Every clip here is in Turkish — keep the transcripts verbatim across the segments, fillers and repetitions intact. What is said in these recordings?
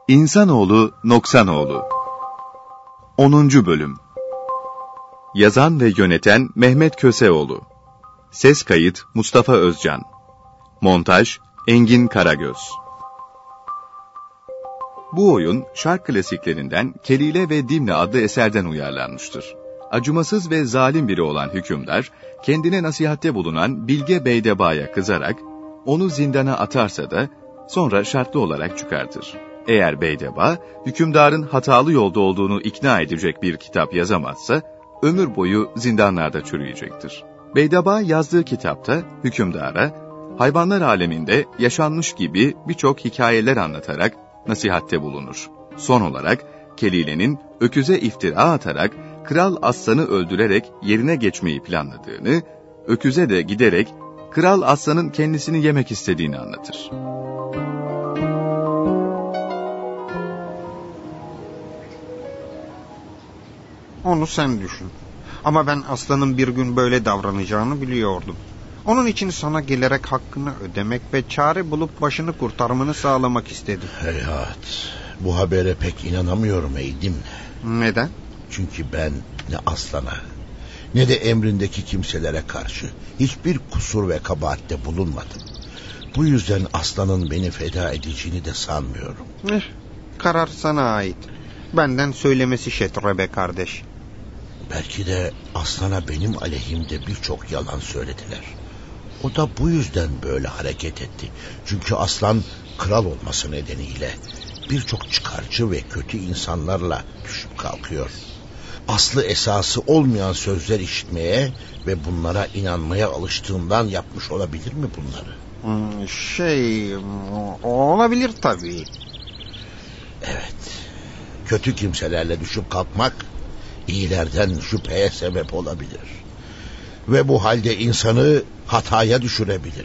İnsanoğlu Noksanoğlu onuncu Bölüm. Yazan ve yöneten Mehmet Köseoğlu. Ses kayıt Mustafa Özcan. Montaj Engin Karagöz. Bu oyun şark klasiklerinden Kelile ve Dimle adlı eserden uyarlanmıştır. Acımasız ve zalim biri olan hükümdar, kendine nasihatte bulunan Bilge Beydeba'ya kızarak, onu zindana atarsa da sonra şartlı olarak çıkartır. Eğer Beydeba, hükümdarın hatalı yolda olduğunu ikna edecek bir kitap yazamazsa, ömür boyu zindanlarda çürüyecektir. Beydeba yazdığı kitapta hükümdara, hayvanlar aleminde yaşanmış gibi birçok hikayeler anlatarak nasihatte bulunur. Son olarak Kelile'nin öküze iftira atarak Kral Aslan'ı öldürerek yerine geçmeyi planladığını, öküze de giderek Kral Aslan'ın kendisini yemek istediğini anlatır. Onu sen düşün. Ama ben aslanın bir gün böyle davranacağını biliyordum. Onun için sana gelerek hakkını ödemek ve çare bulup başını kurtarmanı sağlamak istedim. Heyhat, bu habere pek inanamıyorum ey Dimle. Neden? Çünkü ben ne aslana ne de emrindeki kimselere karşı hiçbir kusur ve kabahatte bulunmadım. Bu yüzden aslanın beni feda edeceğini de sanmıyorum. Eh, karar sana ait. Benden söylemesi Şetrebe kardeş. Belki de aslana benim aleyhimde birçok yalan söylediler. O da bu yüzden böyle hareket etti. Çünkü aslan kral olması nedeniyle birçok çıkarcı ve kötü insanlarla düşüp kalkıyor. Aslı esası olmayan sözler işitmeye ve bunlara inanmaya alıştığından yapmış olabilir mi bunları? Hmm, şey olabilir tabii. Evet. Kötü kimselerle düşüp kalkmak iyilerden şüpheye sebep olabilir. Ve bu halde insanı hataya düşürebilir.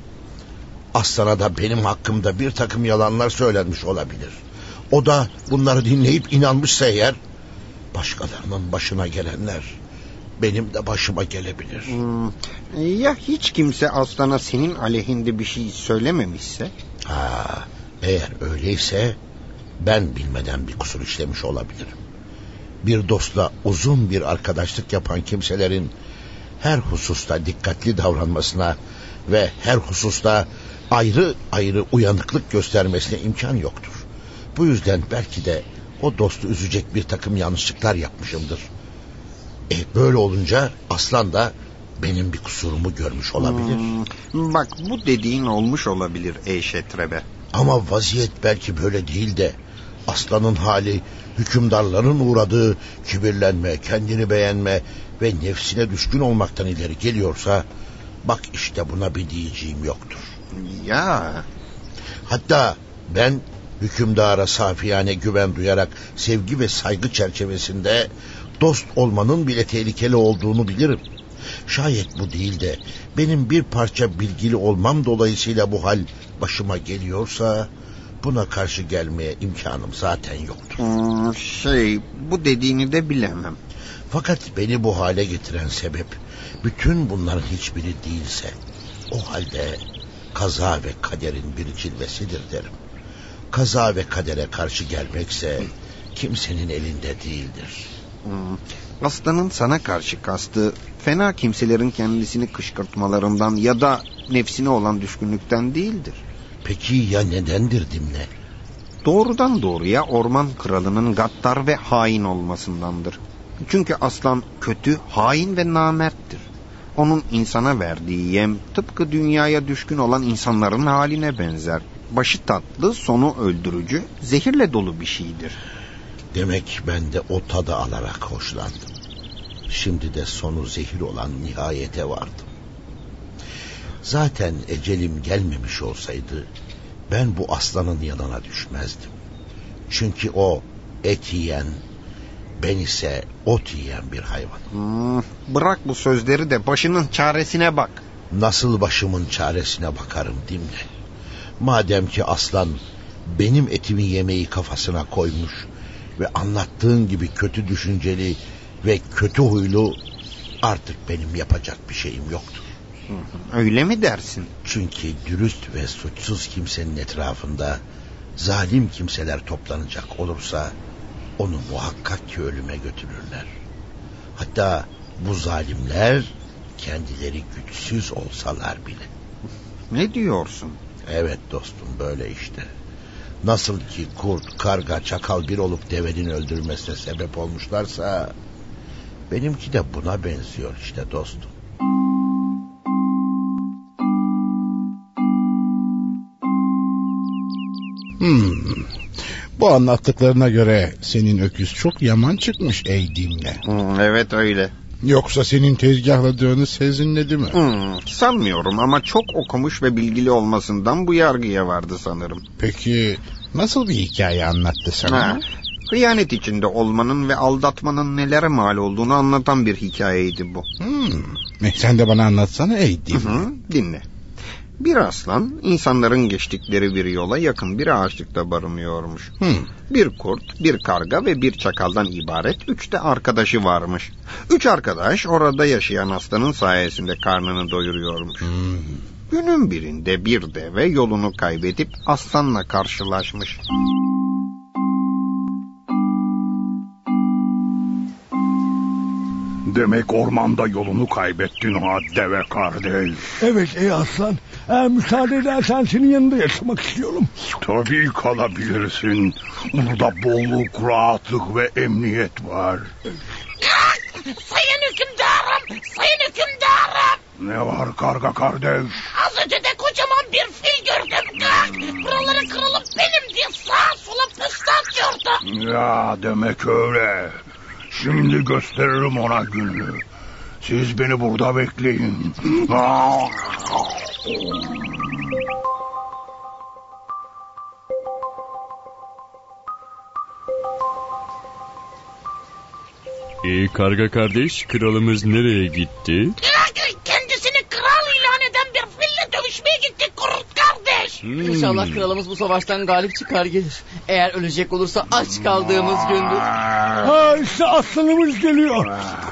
Aslan'a da benim hakkımda bir takım yalanlar söylenmiş olabilir. O da bunları dinleyip inanmışsa eğer, başkalarının başına gelenler benim de başıma gelebilir. Hmm, ya hiç kimse aslana senin aleyhinde bir şey söylememişse? Ha, eğer öyleyse ben bilmeden bir kusur işlemiş olabilirim. Bir dostla uzun bir arkadaşlık yapan kimselerin her hususta dikkatli davranmasına ve her hususta ayrı ayrı uyanıklık göstermesine imkan yoktur. Bu yüzden belki de o dostu üzecek bir takım yanlışlıklar yapmışımdır. E böyle olunca aslan da benim bir kusurumu görmüş olabilir. Hmm, bak bu dediğin olmuş olabilir ey Şetrebe. Ama vaziyet belki böyle değil de aslanın hali hükümdarların uğradığı kibirlenme, kendini beğenme ve nefsine düşkün olmaktan ileri geliyorsa, bak işte buna bir diyeceğim yoktur. Ya. Hatta ben hükümdara safiyane güven duyarak sevgi ve saygı çerçevesinde dost olmanın bile tehlikeli olduğunu bilirim. Şayet bu değil de benim bir parça bilgili olmam dolayısıyla bu hal başıma geliyorsa, buna karşı gelmeye imkanım zaten yoktur. Hmm, şey bu dediğini de bilemem. Fakat beni bu hale getiren sebep bütün bunların hiçbiri değilse, o halde kaza ve kaderin bir cilvesidir derim. Kaza ve kadere karşı gelmekse kimsenin elinde değildir. Hmm, aslanın sana karşı kastı fena kimselerin kendisini kışkırtmalarından ya da nefsine olan düşkünlükten değildir. Peki ya nedendir Dimle? Doğrudan doğruya orman kralının gaddar ve hain olmasındandır. Çünkü aslan kötü, hain ve namerttir. Onun insana verdiği yem tıpkı dünyaya düşkün olan insanların haline benzer. Başı tatlı, sonu öldürücü, zehirle dolu bir şeydir. Demek ben de o tadı alarak hoşlandım. Şimdi de sonu zehir olan nihayete vardım. Zaten ecelim gelmemiş olsaydı ben bu aslanın yanına düşmezdim. Çünkü o et yiyen, ben ise ot yiyen bir hayvan. Hmm, bırak bu sözleri de başının çaresine bak. Nasıl başımın çaresine bakarım Dimle? Madem ki aslan benim etimi yemeyi kafasına koymuş ve anlattığın gibi kötü düşünceli ve kötü huylu, artık benim yapacak bir şeyim yoktur. Öyle mi dersin? Çünkü dürüst ve suçsuz kimsenin etrafında zalim kimseler toplanacak olursa onu muhakkak ki ölüme götürürler. Hatta bu zalimler kendileri güçsüz olsalar bile. Ne diyorsun? Evet dostum, böyle işte. Nasıl ki kurt, karga, çakal bir olup devenin öldürmesine sebep olmuşlarsa benimki de buna benziyor işte dostum. Hmm. Bu anlattıklarına göre senin öküz çok yaman çıkmış ey Dimle. Hmm, evet öyle. Yoksa senin tezgahladığını sezinledi mi? Hmm, sanmıyorum ama çok okumuş ve bilgili olmasından bu yargıya vardı sanırım. Peki nasıl bir hikaye anlattı sana? Ha, hıyanet içinde olmanın ve aldatmanın nelere mal olduğunu anlatan bir hikayeydi bu. Hmm. Sen de bana anlatsana ey Dimle. Hı hı, dinle. Bir aslan insanların geçtikleri bir yola yakın bir ağaçlıkta barınıyormuş. Hmm. Bir kurt, bir karga ve bir çakaldan ibaret üç de arkadaşı varmış. Üç arkadaş orada yaşayan aslanın sayesinde karnını doyuruyormuş. Hmm. Günün birinde bir deve yolunu kaybedip aslanla karşılaşmış. Demek ormanda yolunu kaybettin ha deve kardeş. Evet ey aslan. Eğer müsaade edersen senin yanında yaşamak istiyorum. Tabii kalabilirsin. Burada bolluk, rahatlık ve emniyet var. Sayın hükümdarım, sayın hükümdarım. Ne var karga kardeş? Az önce de kocaman bir fil gördüm. Buraları kırılıp benim diye sağa sola posta atıyordu. Ya demek öyle. Şimdi gösteririm ona gününü. Siz beni burada bekleyin. Ee, karga kardeş, kralımız nereye gitti? Kendisini kral ilan eden bir fille dövüşmeye gitti kurt kardeş. Hmm. İnşallah kralımız bu savaştan galip çıkar gelir. Eğer ölecek olursa aç kaldığımız gündür. Ha işte aslanımız geliyor.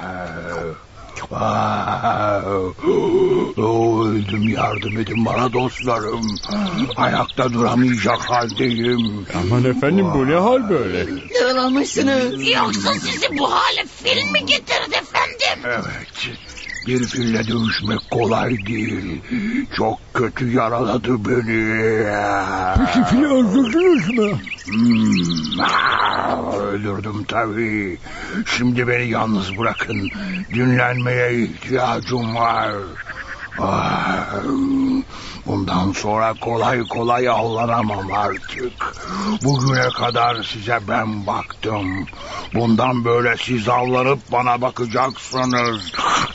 Öldüm, yardım edin bana dostlarım. Ayakta duramayacak haldeyim. Aman efendim, bu ne hal böyle? Yaralanmışsınız. Yoksa sizi bu hale fil mi getirdi efendim? Evet, bir fille dövüşmek kolay değil. Çok kötü yaraladı beni. Peki fili öldürdünüz mü? Hmm, ah, öldürdüm tabii. Şimdi beni yalnız bırakın. Dinlenmeye ihtiyacım var. Ah, bundan sonra kolay kolay avlanamam artık. Bugüne kadar size ben baktım. Bundan böyle siz avlanıp bana bakacaksınız.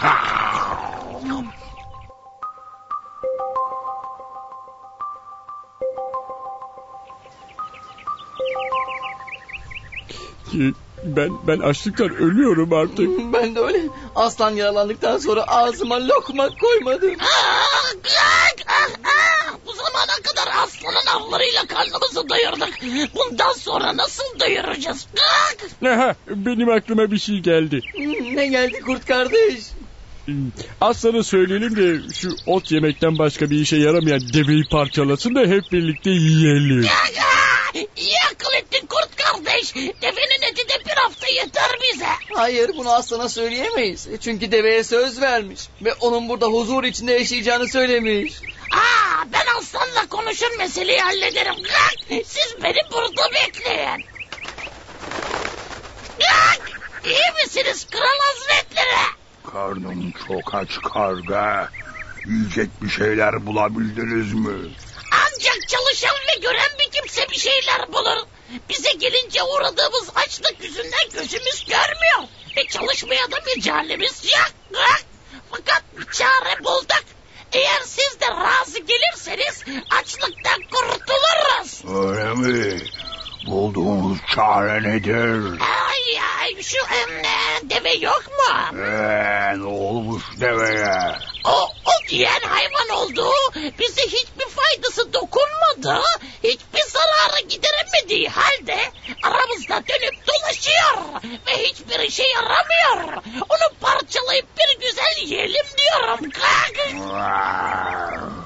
Ben ben açlıktan ölüyorum artık. Ben de öyle. Aslan yaralandıktan sonra ağzıma lokma koymadım. Ah, ah, ah, ah. Bu zamana kadar aslanın avlarıyla karnımızı doyurduk. Bundan sonra nasıl doyuracağız? Ah. Aha, benim aklıma bir şey geldi. Ne geldi kurt kardeş? Aslan'a söyleyelim de şu ot yemekten başka bir işe yaramayan deveyi parçalasın da hep birlikte yiyelim. İyi akıl ettin kurt kardeş. Devenin eti de bir hafta yeter bize. Hayır, bunu aslana söyleyemeyiz. Çünkü deveye söz vermiş. Ve onun burada huzur içinde yaşayacağını söylemiş. Aa, ben aslanla konuşur meseleyi hallederim. Siz beni burada bekleyin. İyi misiniz kral hazretleri? Karnım çok aç karga. Yiyecek bir şeyler bulabildiniz mi? Ancak çalışan ve gören bir kimse bir şeyler bulur. Bize gelince uğradığımız açlık yüzünden gözümüz görmüyor. Ve çalışmaya da mecalimiz yok. Fakat bir çare bulduk. Eğer siz de razı gelirseniz açlıktan kurtuluruz. Öyle mi? Bulduğunuz çare nedir? Ay ay şu em, deve yok mu? Eee ne olmuş deveye? O, o diyen hayvan oldu. Bize hiçbir faydası dokunmadı. Hiçbir zararı gideremediği halde aramızda dönüp dolaşıyor. Ve hiçbir işe yaramıyor. Onu parçalayıp bir güzel yiyelim diyorum.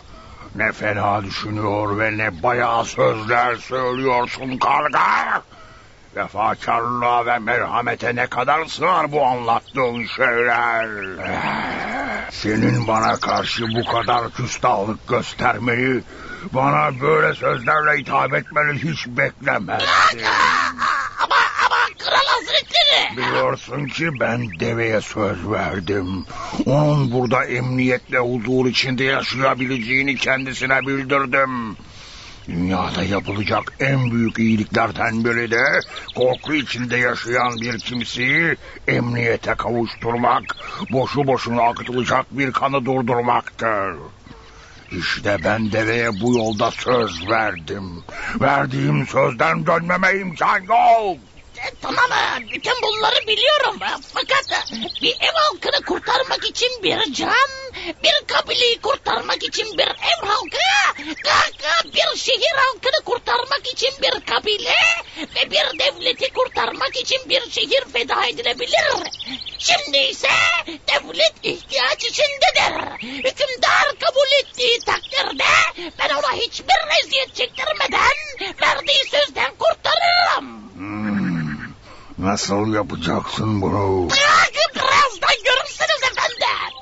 Ne fena düşünüyor ve ne bayağı sözler söylüyorsun karga. Vefakarlığa ve merhamete ne kadar sığar bu anlattığın şeyler. Senin bana karşı bu kadar küstahlık göstermeyi, bana böyle sözlerle hitap etmeni hiç beklemezdim. Ama ama Kral Hazretleri. Biliyorsun ki ben deveye söz verdim. Onun burada emniyetle huzur içinde yaşayabileceğini kendisine bildirdim. Dünyada yapılacak en büyük iyiliklerden biri de korku içinde yaşayan bir kimseyi emniyete kavuşturmak, boşu boşuna akıtılacak bir kanı durdurmaktır. İşte ben deveye bu yolda söz verdim. Verdiğim sözden dönmeme imkan yok. E, tamam, bütün bunları biliyorum. Fakat bir ev halkını kurtarmak için bir can, bir kabileyi kurtarmak için bir ev halkı, bir şehir halkını kurtarmak için bir kabile ve bir devleti kurtarmak için bir şehir feda edilebilir. Şimdi ise devlet ihtiyaç içindedir. Hükümdar kabul ettiği takdirde ben ona hiçbir eziyet çektirmeden verdiği sözden kurtarırım. Hmm. Nasıl yapacaksın bunu? Birazdan görürsünüz efendim.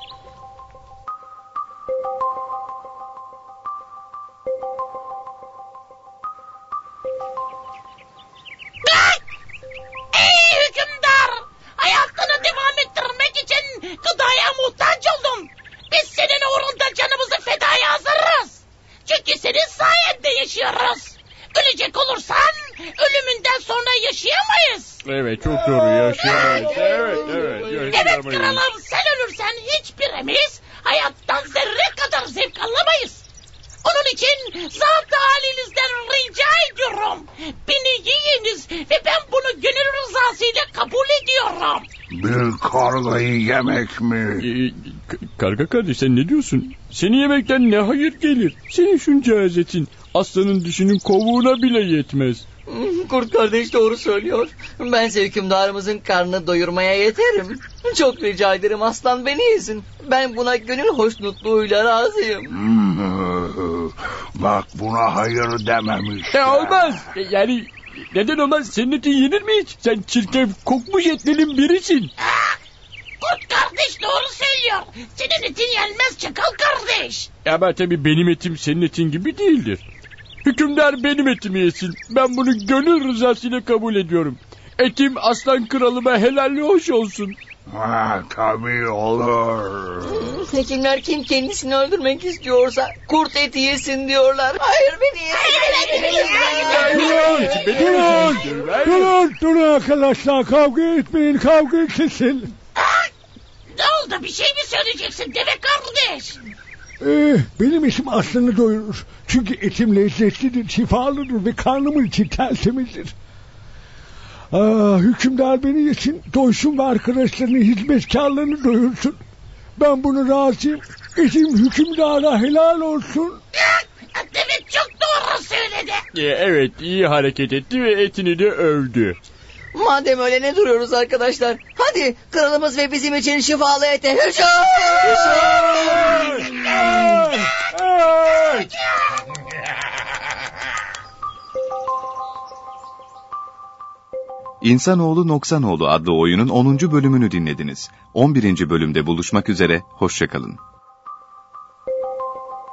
Ey hükümdar! Hayatını devam ettirmek için gıdaya muhtaç oldum. Biz senin uğrunda canımızı fedaya hazırız. Çünkü senin sayende yaşıyoruz. Ölecek olursan ölümünden sonra yaşayamayız. Evet, çok doğru, yaşayamayız. Evet, evet, yaşayamayız. Evet kralım, sen ölürsen hiçbirimiz hayattan zerre kadar zevk alamayız. Onun için zat halinizden rica ediyorum. Beni yiyiniz ve ben bunu gönül rızasıyla kabul ediyorum. Bir kargayı yemek mi? Ee, karga kardeş, sen ne diyorsun? Seni yemekten ne hayır gelir? Senin şunca azetin aslanın dişinin kovuğuna bile yetmez. Kurt kardeş doğru söylüyor. Bense hükümdarımızın karnını doyurmaya yeterim. Çok rica ederim aslan beni yesin. Ben buna gönül hoşnutluğuyla razıyım. Hmm, bak buna hayır dememiş. E, olmaz. E, yani neden olmaz? Senin etin yenir mi hiç? Sen çirkef kokmuş etlinin birisin. Kurt kardeş doğru söylüyor. Senin etin yenmez çakal kardeş. Ama tabii benim etim senin etin gibi değildir. Hükümdar benim etimi yesin. Ben bunu gönül rızasıyla kabul ediyorum. Etim aslan kralıma helalli hoş olsun. Ha, tabii olur. Hekimler kim kendisini öldürmek istiyorsa kurt eti yesin diyorlar. Hayır beni yesin. Durun, durun, durun arkadaşlar, kavga etmeyin, kavga kesin. Ne oldu, bir şey mi söyleyeceksin deve kardeş? Ee, benim işim aslanı doyurur. Çünkü etim lezzetlidir, şifalıdır ve karnımın için tertemizdir. Aa, hükümdar beni yesin, doysun ve arkadaşlarını, hizmetkarlarını doyursun. Ben bunu razıyım. Etim hükümdara helal olsun. Deve çok doğru söyledi. E, evet, iyi hareket etti ve etini de övdü. Madem öyle ne duruyoruz arkadaşlar? Hadi kralımız ve bizim için şifalı ete hücum! İnsanoğlu Noksanoğlu adlı oyunun onuncu bölümünü dinlediniz. on birinci bölümde buluşmak üzere, hoşça kalın.